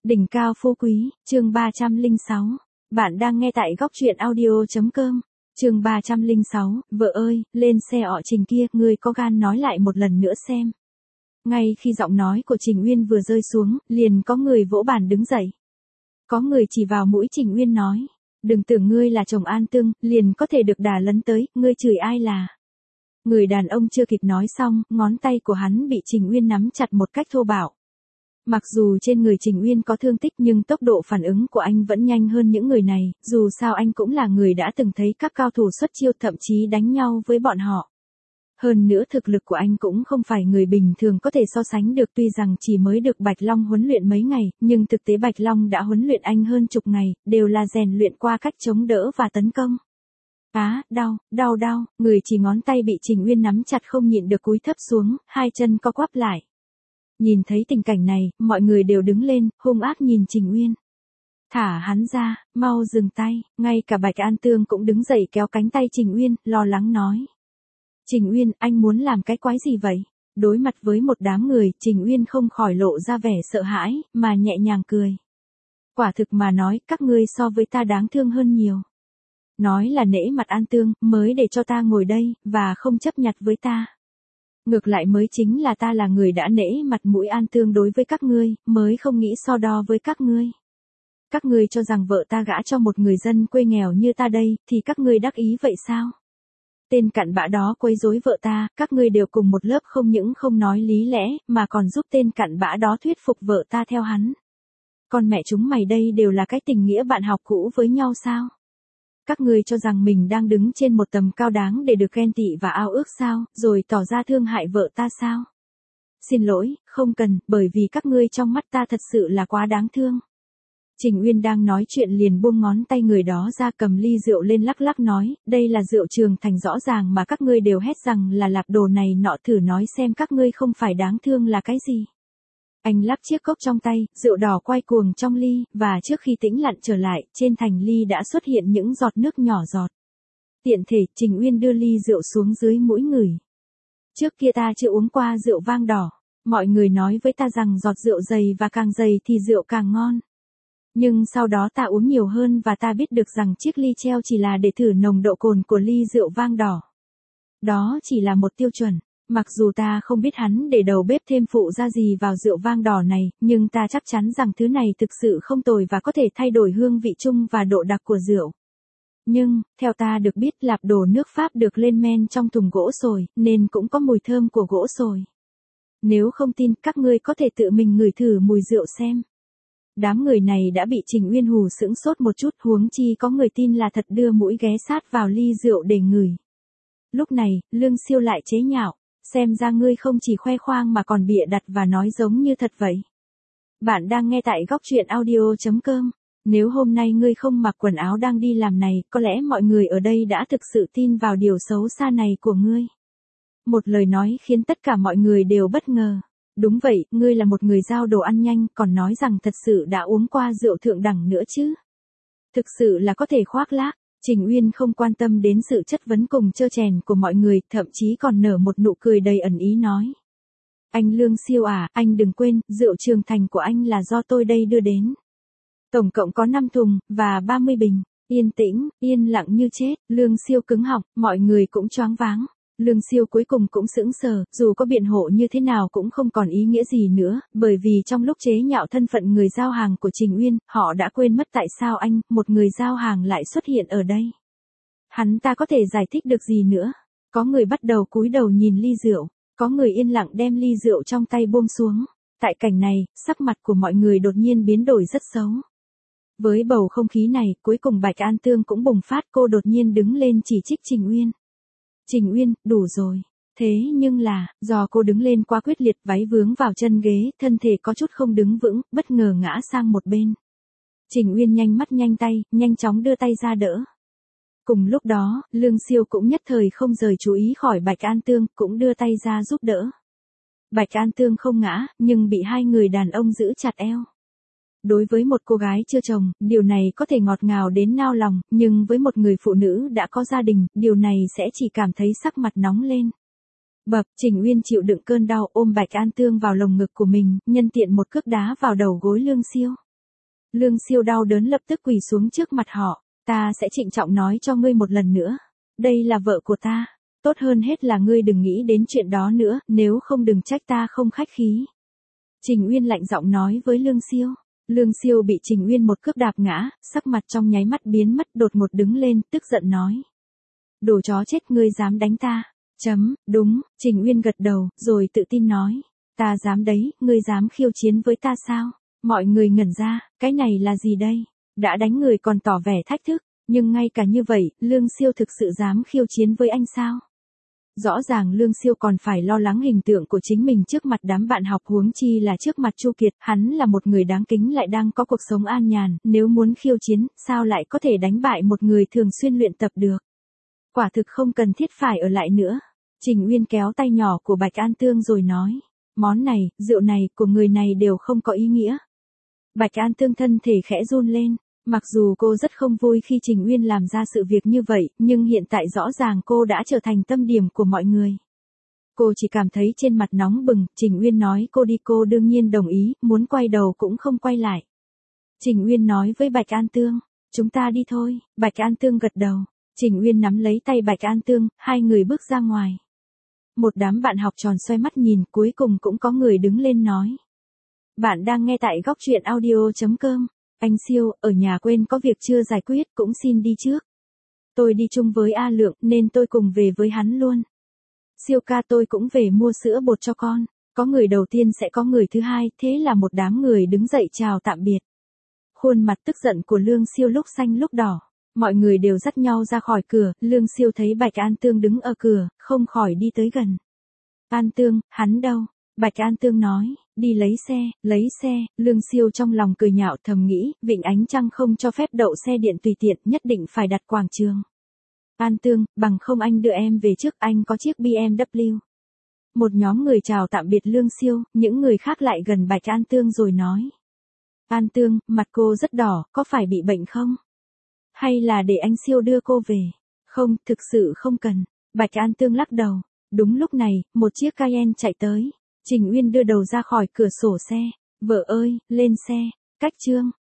Đỉnh cao phú quý, chương 306. Bạn đang nghe tại góc truyện audio.com. Chương 306, vợ ơi, lên xe ọ Trình kia, ngươi có gan nói lại một lần nữa xem. Ngay khi giọng nói của Trình Uyên vừa rơi xuống, liền có người vỗ bàn đứng dậy. Có người chỉ vào mũi Trình Uyên nói, đừng tưởng ngươi là chồng An Tương, liền có thể được đà lấn tới, ngươi chửi ai là. Người đàn ông chưa kịp nói xong, ngón tay của hắn bị Trình Uyên nắm chặt một cách thô bạo. Mặc dù trên người Trình Uyên có thương tích nhưng tốc độ phản ứng của anh vẫn nhanh hơn những người này, dù sao anh cũng là người đã từng thấy các cao thủ xuất chiêu thậm chí đánh nhau với bọn họ. Hơn nữa thực lực của anh cũng không phải người bình thường có thể so sánh được, tuy rằng chỉ mới được Bạch Long huấn luyện mấy ngày, nhưng thực tế Bạch Long đã huấn luyện anh hơn chục ngày, đều là rèn luyện qua cách chống đỡ và tấn công. Đau, người chỉ ngón tay bị Trình Uyên nắm chặt không nhịn được cúi thấp xuống, hai chân co quắp lại. Nhìn thấy tình cảnh này, mọi người đều đứng lên, hung ác nhìn Trình Uyên. Thả hắn ra, mau dừng tay, ngay cả Bạch An Tương cũng đứng dậy kéo cánh tay Trình Uyên, lo lắng nói. Trình Uyên, anh muốn làm cái quái gì vậy? Đối mặt với một đám người, Trình Uyên không khỏi lộ ra vẻ sợ hãi, mà nhẹ nhàng cười. Quả thực mà nói, các ngươi so với ta đáng thương hơn nhiều. Nói là nể mặt An Tương, mới để cho ta ngồi đây, và không chấp nhặt với ta. Ngược lại mới chính là ta là người đã nể mặt mũi An Tương đối với các ngươi, mới không nghĩ so đo với các ngươi. Các ngươi cho rằng vợ ta gả cho một người dân quê nghèo như ta đây, thì các ngươi đắc ý vậy sao? Tên cặn bã đó quấy rối vợ ta, các ngươi đều cùng một lớp không những không nói lý lẽ, mà còn giúp tên cặn bã đó thuyết phục vợ ta theo hắn. Con mẹ chúng mày đây đều là cái tình nghĩa bạn học cũ với nhau sao? Các ngươi cho rằng mình đang đứng trên một tầm cao đáng để được ghen tị và ao ước sao, rồi tỏ ra thương hại vợ ta sao? Xin lỗi, không cần, bởi vì các ngươi trong mắt ta thật sự là quá đáng thương. Trình Uyên đang nói chuyện liền buông ngón tay người đó ra, cầm ly rượu lên lắc lắc nói, đây là rượu Trường Thành rõ ràng mà các ngươi đều hét rằng là lạc đồ này nọ, thử nói xem các ngươi không phải đáng thương là cái gì. Anh lắc chiếc cốc trong tay, rượu đỏ quay cuồng trong ly, và trước khi tĩnh lặng trở lại, trên thành ly đã xuất hiện những giọt nước nhỏ giọt. Tiện thể, Trình Uyên đưa ly rượu xuống dưới mũi ngửi. Trước kia ta chưa uống qua rượu vang đỏ, mọi người nói với ta rằng giọt rượu dày và càng dày thì rượu càng ngon. Nhưng sau đó ta uống nhiều hơn và ta biết được rằng chiếc ly treo chỉ là để thử nồng độ cồn của ly rượu vang đỏ. Đó chỉ là một tiêu chuẩn. Mặc dù ta không biết hắn để đầu bếp thêm phụ gia gì vào rượu vang đỏ này, nhưng ta chắc chắn rằng thứ này thực sự không tồi và có thể thay đổi hương vị chung và độ đặc của rượu. Nhưng, theo ta được biết, lạp đồ nước Pháp được lên men trong thùng gỗ sồi, nên cũng có mùi thơm của gỗ sồi. Nếu không tin, các ngươi có thể tự mình ngửi thử mùi rượu xem. Đám người này đã bị Trình Uyên hù sững sốt một chút, huống chi có người tin là thật đưa mũi ghé sát vào ly rượu để ngửi. Lúc này, Lương Siêu lại chế nhạo. Xem ra ngươi không chỉ khoe khoang mà còn bịa đặt và nói giống như thật vậy. Bạn đang nghe tại góc truyện audio.com. Nếu hôm nay ngươi không mặc quần áo đang đi làm này, có lẽ mọi người ở đây đã thực sự tin vào điều xấu xa này của ngươi. Một lời nói khiến tất cả mọi người đều bất ngờ. Đúng vậy, ngươi là một người giao đồ ăn nhanh, còn nói rằng thật sự đã uống qua rượu thượng đẳng nữa chứ. Thực sự là có thể khoác lác. Trình Uyên không quan tâm đến sự chất vấn cùng trơ chèn của mọi người, thậm chí còn nở một nụ cười đầy ẩn ý nói. Anh Lương Siêu à, anh đừng quên, rượu Trường Thành của anh là do tôi đây đưa đến. Tổng cộng có 5 thùng, và 30 bình. Yên tĩnh, yên lặng như chết, Lương Siêu cứng họng, mọi người cũng choáng váng. Lương Siêu cuối cùng cũng sững sờ, dù có biện hộ như thế nào cũng không còn ý nghĩa gì nữa, bởi vì trong lúc chế nhạo thân phận người giao hàng của Trình Uyên, họ đã quên mất tại sao anh, một người giao hàng lại xuất hiện ở đây. Hắn ta có thể giải thích được gì nữa? Có người bắt đầu cúi đầu nhìn ly rượu, có người yên lặng đem ly rượu trong tay buông xuống. Tại cảnh này, sắc mặt của mọi người đột nhiên biến đổi rất xấu. Với bầu không khí này, cuối cùng Bạch An Tương cũng bùng phát, cô đột nhiên đứng lên chỉ trích Trình Uyên. Trình Uyên, đủ rồi. Thế nhưng là, do cô đứng lên quá quyết liệt, váy vướng vào chân ghế, thân thể có chút không đứng vững, bất ngờ ngã sang một bên. Trình Uyên nhanh mắt nhanh tay, nhanh chóng đưa tay ra đỡ. Cùng lúc đó, Lương Siêu cũng nhất thời không rời chú ý khỏi Bạch An Tương, cũng đưa tay ra giúp đỡ. Bạch An Tương không ngã, nhưng bị hai người đàn ông giữ chặt eo. Đối với một cô gái chưa chồng, điều này có thể ngọt ngào đến nao lòng, nhưng với một người phụ nữ đã có gia đình, điều này sẽ chỉ cảm thấy sắc mặt nóng lên. Trình Uyên chịu đựng cơn đau ôm Bạch An Tương vào lồng ngực của mình, nhân tiện một cước đá vào đầu gối Lương Siêu. Lương Siêu đau đớn lập tức quỳ xuống trước mặt họ. Ta sẽ trịnh trọng nói cho ngươi một lần nữa. Đây là vợ của ta. Tốt hơn hết là ngươi đừng nghĩ đến chuyện đó nữa, nếu không đừng trách ta không khách khí. Trình Uyên lạnh giọng nói với Lương Siêu. Lương Siêu bị Trình Uyên một cước đạp ngã, sắc mặt trong nháy mắt biến mất, đột ngột đứng lên, tức giận nói. Đồ chó chết, ngươi dám đánh ta. Đúng, Trình Uyên gật đầu, rồi tự tin nói. Ta dám đấy, ngươi dám khiêu chiến với ta sao? Mọi người ngẩn ra, cái này là gì đây? Đã đánh người còn tỏ vẻ thách thức, nhưng ngay cả như vậy, Lương Siêu thực sự dám khiêu chiến với anh sao? Rõ ràng Lương Siêu còn phải lo lắng hình tượng của chính mình trước mặt đám bạn học, huống chi là trước mặt Chu Kiệt, hắn là một người đáng kính lại đang có cuộc sống an nhàn, nếu muốn khiêu chiến, sao lại có thể đánh bại một người thường xuyên luyện tập được? Quả thực không cần thiết phải ở lại nữa. Trình Uyên kéo tay nhỏ của Bạch An Tương rồi nói, món này, rượu này, của người này đều không có ý nghĩa. Bạch An Tương thân thể khẽ run lên. Mặc dù cô rất không vui khi Trình Uyên làm ra sự việc như vậy, nhưng hiện tại rõ ràng cô đã trở thành tâm điểm của mọi người. Cô chỉ cảm thấy trên mặt nóng bừng, Trình Uyên nói cô đi, cô đương nhiên đồng ý, muốn quay đầu cũng không quay lại. Trình Uyên nói với Bạch An Tương, chúng ta đi thôi. Bạch An Tương gật đầu. Trình Uyên nắm lấy tay Bạch An Tương, hai người bước ra ngoài. Một đám bạn học tròn xoay mắt nhìn, cuối cùng cũng có người đứng lên nói. Bạn đang nghe tại góc truyện audio.com. Anh Siêu, ở nhà quên có việc chưa giải quyết, cũng xin đi trước. Tôi đi chung với A Lượng, nên tôi cùng về với hắn luôn. Siêu ca, tôi cũng về mua sữa bột cho con. Có người đầu tiên sẽ có người thứ hai, thế là một đám người đứng dậy chào tạm biệt. Khuôn mặt tức giận của Lương Siêu lúc xanh lúc đỏ. Mọi người đều dắt nhau ra khỏi cửa, Lương Siêu thấy Bạch An Tương đứng ở cửa, không khỏi đi tới gần. An Tương, hắn đâu? Bạch An Tương nói, đi lấy xe, Lương Siêu trong lòng cười nhạo thầm nghĩ, Vịnh Ánh Trăng không cho phép đậu xe điện tùy tiện, nhất định phải đặt quảng trường. An Tương, bằng không anh đưa em về trước, anh có chiếc BMW. Một nhóm người chào tạm biệt Lương Siêu, những người khác lại gần Bạch An Tương rồi nói. An Tương, mặt cô rất đỏ, có phải bị bệnh không? Hay là để anh Siêu đưa cô về? Không, thực sự không cần. Bạch An Tương lắc đầu. Đúng lúc này, một chiếc Cayenne chạy tới. Trình Uyên đưa đầu ra khỏi cửa sổ xe. Vợ ơi, lên xe. Cách chương.